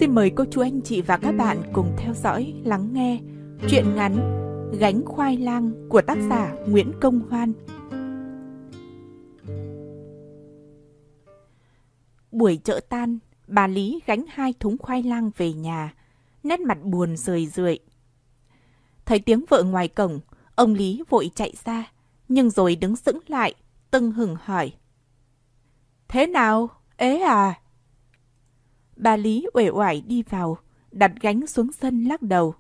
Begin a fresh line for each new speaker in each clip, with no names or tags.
Xin mời cô chú anh chị và các bạn cùng theo dõi, lắng nghe truyện ngắn Gánh khoai lang của tác giả Nguyễn Công Hoan. Buổi chợ tan, bà Lý gánh 2 thúng khoai lang về nhà, nét mặt buồn rười rượi. Thấy tiếng vợ ngoài cổng, ông Lý vội chạy ra, nhưng rồi đứng sững lại, tưng hừng hỏi: "Thế nào, ế à?" Bà Lý uể oải đi vào, đặt gánh xuống sân lắc đầu.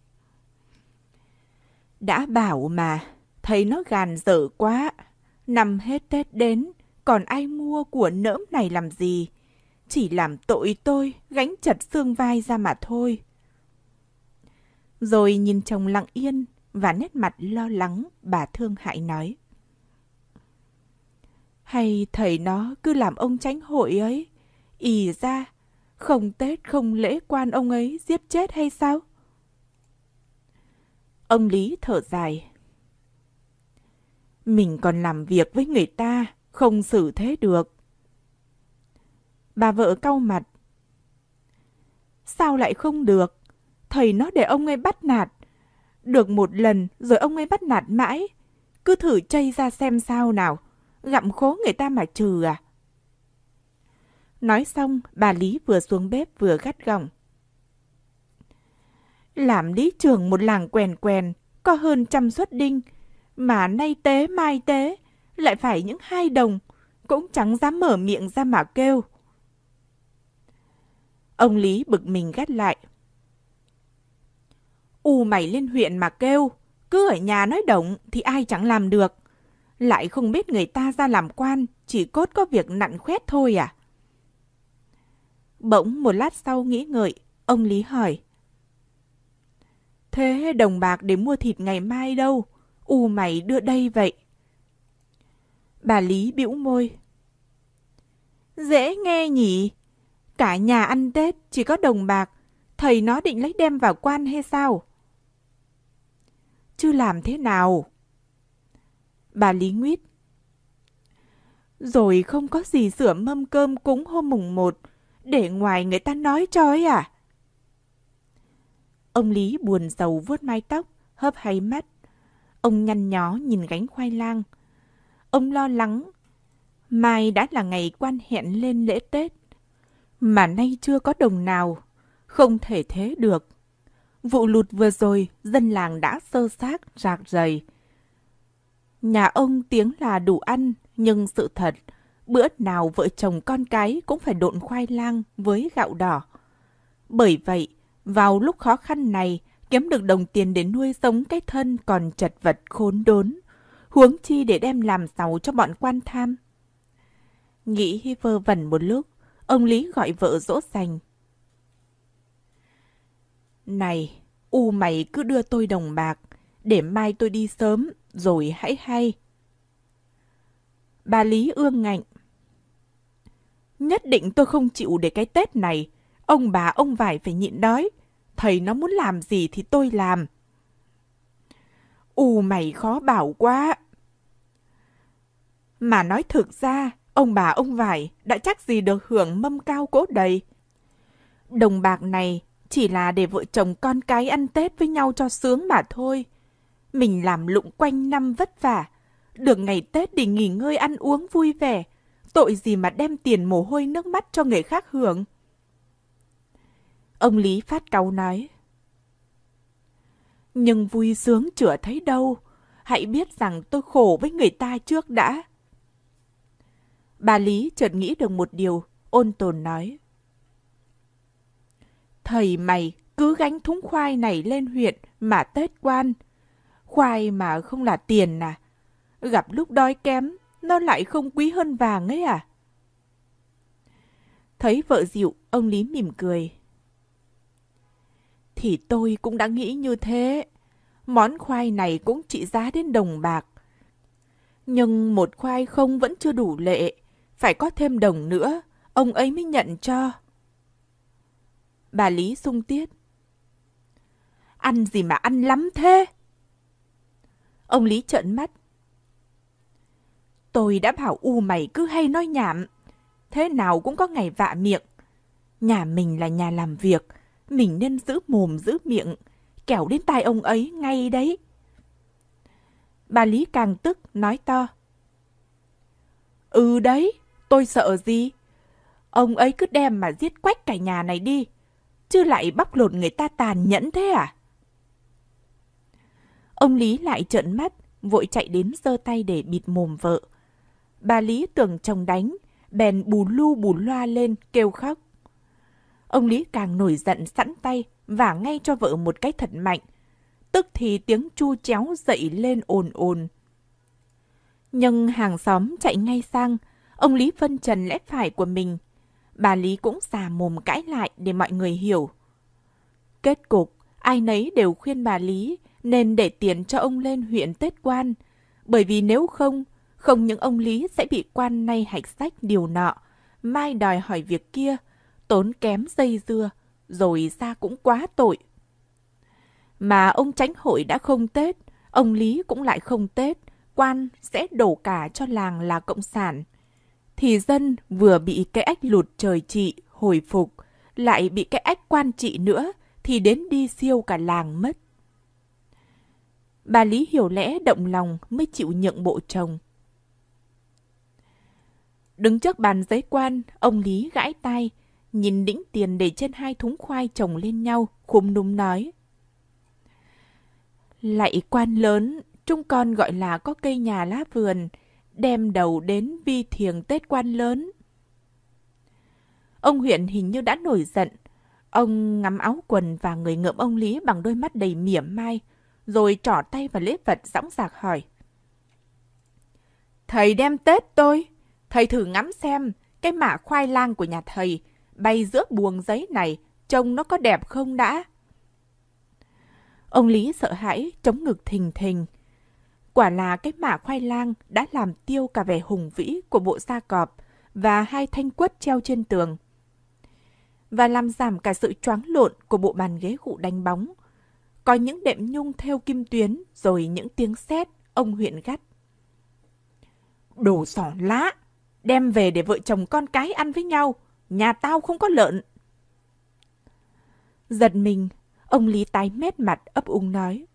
"Đã bảo mà, thấy nó gàn dở quá. Năm hết Tết đến, còn ai mua của nỡm này làm gì? Chỉ làm tội tôi, gánh chật xương vai ra mà thôi." Rồi nhìn chồng lặng yên và nét mặt lo lắng, bà thương hại nói: "Hay thầy nó cứ làm ông chánh hội ấy, ì ra, không Tết không lễ quan ông ấy giết chết hay sao?" Ông Lý thở dài: "Mình còn làm việc với người ta, không xử thế được." Bà vợ cau mặt: "Sao lại không được? Thầy nó để ông ấy bắt nạt. Được một lần rồi ông ấy bắt nạt mãi. Cứ thử chây ra xem sao nào. Gặm khố người ta mà trừ à?" Nói xong, bà Lý vừa xuống bếp vừa gắt gỏng: "Làm lý trưởng một làng quèn quèn, có hơn 100 suất đinh. Mà nay tế mai tế, lại phải những 2 đồng, cũng chẳng dám mở miệng ra mà kêu." Ông Lý bực mình gắt lại: Mày lên huyện mà kêu, cứ ở nhà nói động thì ai chẳng làm được. Lại không biết người ta ra làm quan, chỉ cốt có việc nặn khoét thôi à?" Bỗng một lát sau nghĩ ngợi, ông Lý hỏi: "Thế đồng bạc để mua thịt ngày mai đâu? Mày đưa đây vậy." Bà Lý bĩu môi: "Dễ nghe nhỉ? Cả nhà ăn Tết chỉ có đồng bạc, thầy nó định lấy đem vào quan hay sao?" "Chứ làm thế nào?" Bà Lý nguyết: "Rồi không có gì sửa mâm cơm cúng hôm mùng 1, để ngoài người ta nói cho ấy à?" Ông Lý buồn rầu vuốt mái tóc, hớp háy mắt. Ông nhăn nhó nhìn gánh khoai lang. Ông lo lắng, mai đã là ngày quan hẹn lên lễ Tết, mà nay chưa có đồng nào, không thể thế được. Vụ lụt vừa rồi, dân làng đã xơ xác rạc rầy. Nhà ông tiếng là đủ ăn, nhưng sự thật, bữa nào vợ chồng con cái cũng phải độn khoai lang với gạo đỏ. Bởi vậy, vào lúc khó khăn này, kiếm được đồng tiền để nuôi sống cái thân còn chật vật khốn đốn, huống chi để đem làm giàu cho bọn quan tham. Nghĩ vơ vẩn một lúc, ông Lý gọi vợ dỗ dành: "Này, mày cứ đưa tôi đồng bạc, để mai tôi đi sớm, rồi hãy hay." Bà Lý ương ngạnh: "Nhất định tôi không chịu để cái Tết này, ông bà ông vải phải nhịn đói. Thầy nó muốn làm gì thì tôi làm." Mày khó bảo quá." "Mà nói thực ra, ông bà ông vải đã chắc gì được hưởng mâm cao cỗ đầy. Đồng bạc này chỉ là để vợ chồng con cái ăn Tết với nhau cho sướng mà thôi. Mình làm lụng quanh năm vất vả, được ngày Tết để nghỉ ngơi ăn uống vui vẻ, tội gì mà đem tiền mồ hôi nước mắt cho người khác hưởng." Ông Lý phát cáu nói: "Nhưng vui sướng chữa thấy đâu, hãy biết rằng tôi khổ với người ta trước đã." Bà Lý chợt nghĩ được một điều, ôn tồn nói: "Thầy mày cứ gánh thúng khoai này lên huyện mà Tết quan. Khoai mà không là tiền à? Gặp lúc đói kém, nó lại không quý hơn vàng ấy à?" Thấy vợ dịu, ông Lý mỉm cười: "Thì tôi cũng đã nghĩ như thế. Món khoai này cũng trị giá đến đồng bạc. Nhưng một khoai không vẫn chưa đủ lệ, phải có thêm đồng nữa, ông ấy mới nhận cho." Bà Lý sung tiết: "Ăn gì mà ăn lắm thế?" Ông Lý trợn mắt: "Tôi đã bảo mày cứ hay nói nhảm, thế nào cũng có ngày vạ miệng. Nhà mình là nhà làm việc, mình nên giữ mồm giữ miệng, kẻo đến tai ông ấy ngay đấy. Bà Lý càng tức, nói to. Ừ đấy, tôi sợ gì? Ông ấy cứ đem mà giết quách cả nhà này đi, chứ lại bóc lột người ta tàn nhẫn thế à? Ông Lý lại trợn mắt, vội chạy đến giơ tay để bịt mồm vợ. Bà Lý tưởng chồng đánh, bèn bù lu bù loa lên kêu khóc. Ông Lý càng nổi giận sẵn tay, vả ngay cho vợ một cái thật mạnh. Tức thì tiếng chu chéo dậy lên ồn ồn. Nhưng hàng xóm chạy ngay sang, ông Lý phân trần lẽ phải của mình. Bà Lý cũng xà mồm cãi lại để mọi người hiểu. Kết cục, ai nấy đều khuyên bà Lý nên để tiền cho ông lên huyện Tết Quan. Bởi vì nếu không những ông Lý sẽ bị quan nay hạch sách điều nọ, mai đòi hỏi việc kia, tốn kém dây dưa, rồi ra cũng quá tội. Mà ông Chánh hội đã không Tết, ông Lý cũng lại không Tết, quan sẽ đổ cả cho làng là cộng sản. Thì dân vừa bị cái ách lụt trời trị, hồi phục, lại bị cái ách quan trị nữa, thì đến đi siêu cả làng mất. Bà Lý hiểu lẽ động lòng mới chịu nhượng bộ chồng. Đứng trước bàn giấy quan, ông Lý gãi tai, nhìn đĩnh tiền để trên 2 thúng khoai chồng lên nhau, khúm núm nói. Lạy quan lớn, chúng con gọi là có cây nhà lá vườn, đem đầu đến vi thiềng Tết quan lớn. Ông huyện hình như đã nổi giận. Ông ngắm áo quần và người ngợm ông Lý bằng đôi mắt đầy mỉa mai, rồi trỏ tay vào lễ vật dõng dạc hỏi. Thầy đem Tết tôi, thầy thử ngắm xem cái mả khoai lang của nhà thầy bay giữa buồng giấy này, trông nó có đẹp không đã? Ông Lý sợ hãi, chống ngực thình thình. Quả là cái mả khoai lang đã làm tiêu cả vẻ hùng vĩ của bộ da cọp và 2 thanh quất treo trên tường, và làm giảm cả sự choáng lộn của bộ bàn ghế gụ đánh bóng. Có những đệm nhung thêu kim tuyến, rồi những tiếng sét. Ông huyện gắt. Đồ xỏ lá, đem về để vợ chồng con cái ăn với nhau, nhà tao không có lợn. Giật mình, ông Lý tái mét mặt ấp úng nói.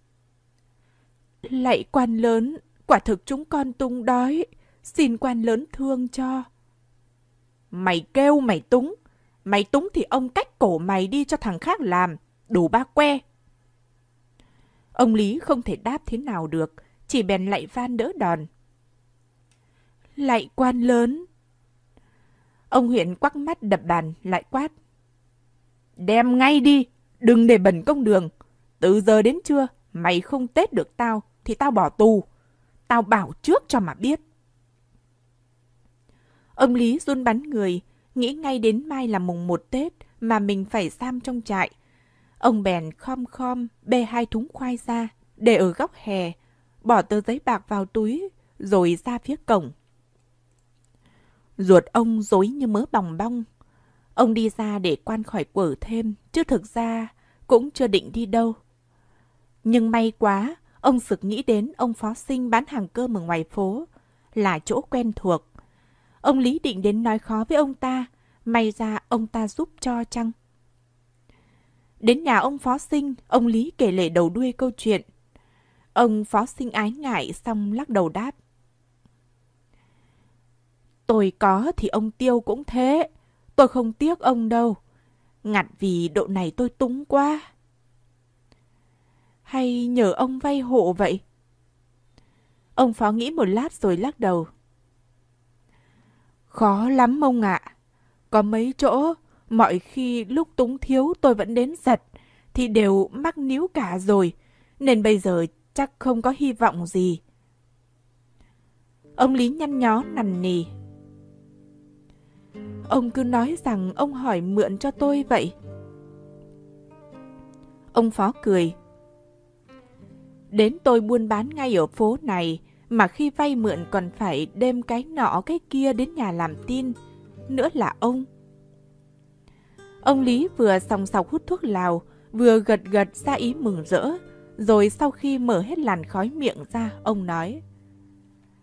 Lạy quan lớn, quả thực chúng con tung đói, xin quan lớn thương cho. Mày kêu mày túng thì ông cách cổ mày đi cho thằng khác làm, đủ ba que. Ông Lý không thể đáp thế nào được, chỉ bèn lạy van đỡ đòn. Lạy quan lớn. Ông huyện quắc mắt đập bàn lại quát. Đem ngay đi, đừng để bẩn công đường. Từ giờ đến trưa, mày không Tết được tao, thì tao bỏ tù. Tao bảo trước cho mà biết. Ông Lý run bắn người, nghĩ ngay đến mai là mùng 1 Tết mà mình phải giam trong trại. Ông bèn khom bê 2 thúng khoai ra, để ở góc hè, bỏ tờ giấy bạc vào túi, rồi ra phía cổng. Ruột ông rối như mớ bòng bong. Ông đi ra để quan khỏi quở thêm, chứ thực ra cũng chưa định đi đâu. Nhưng may quá, ông sực nghĩ đến ông phó sinh bán hàng cơm ở ngoài phố, là chỗ quen thuộc. Ông Lý định đến nói khó với ông ta, may ra ông ta giúp cho chăng. Đến nhà ông phó sinh, ông Lý kể lể đầu đuôi câu chuyện. Ông phó sinh ái ngại xong lắc đầu đáp. Tôi có thì ông Tiêu cũng thế, tôi không tiếc ông đâu. Ngặt vì độ này tôi túng quá. Hay nhờ ông vay hộ vậy? Ông phó nghĩ một lát rồi lắc đầu. Khó lắm ông ạ. Có mấy chỗ, mọi khi lúc túng thiếu tôi vẫn đến giật, thì đều mắc níu cả rồi, nên bây giờ chắc không có hy vọng gì. Ông Lý nhăn nhó nằn nì. Ông cứ nói rằng ông hỏi mượn cho tôi vậy. Ông phó cười. Đến tôi buôn bán ngay ở phố này, mà khi vay mượn còn phải đem cái nọ cái kia đến nhà làm tin. Nữa là ông. Ông Lý vừa sòng sọc hút thuốc lào, vừa gật gật ra ý mừng rỡ. Rồi sau khi mở hết làn khói miệng ra, ông nói.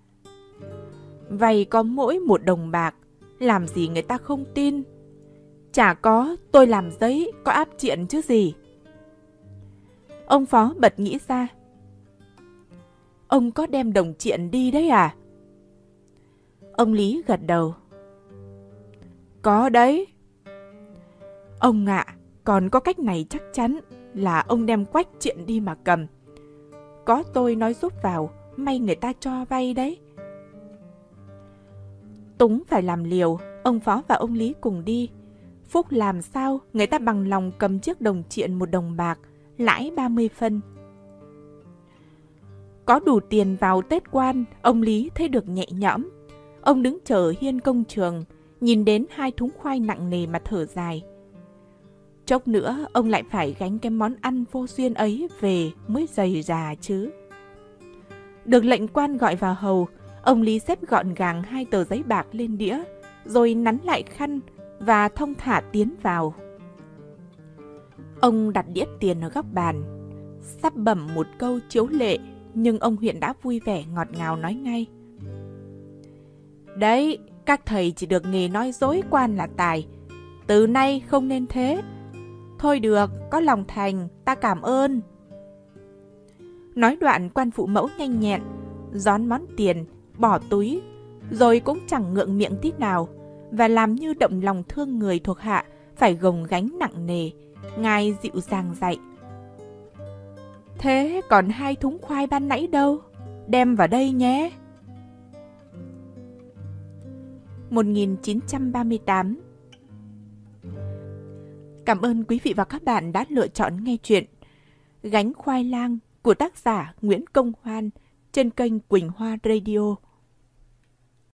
Vay có mỗi 1 đồng bạc, làm gì người ta không tin. Chả có, tôi làm giấy, có áp chuyện chứ gì. Ông Phó bật nghĩ ra. Ông có đem đồng triện đi đấy à? Ông Lý gật đầu. Có đấy. Ông ạ, còn có cách này chắc chắn là ông đem quách triện đi mà cầm. Có tôi nói giúp vào, may người ta cho vay đấy. Túng phải làm liều, ông Phó và ông Lý cùng đi. Phúc làm sao người ta bằng lòng cầm chiếc đồng triện 1 đồng bạc, lãi 30 phân. Có đủ tiền vào Tết Quan, ông Lý thấy được nhẹ nhõm. Ông đứng chờ hiên công trường, nhìn đến 2 thúng khoai nặng nề mà thở dài. Chốc nữa ông lại phải gánh cái món ăn vô duyên ấy về mới dày già chứ. Được lệnh quan gọi vào hầu, ông Lý xếp gọn gàng 2 tờ giấy bạc lên đĩa, rồi nắn lại khăn và thong thả tiến vào. Ông đặt đĩa tiền ở góc bàn, sắp bẩm một câu chiếu lệ, nhưng ông Huyện đã vui vẻ ngọt ngào nói ngay. Đấy, các thầy chỉ được nghề nói dối quan là tài. Từ nay không nên thế. Thôi được, có lòng thành, ta cảm ơn. Nói đoạn quan phụ mẫu nhanh nhẹn, gión món tiền, bỏ túi, rồi cũng chẳng ngượng miệng tí nào, và làm như động lòng thương người thuộc hạ phải gồng gánh nặng nề. Ngài dịu dàng dạy. Thế còn 2 thúng khoai ban nãy đâu? Đem vào đây nhé. 1938. Cảm ơn quý vị và các bạn đã lựa chọn nghe chuyện Gánh khoai lang của tác giả Nguyễn Công Hoan trên kênh Quỳnh Hoa Radio.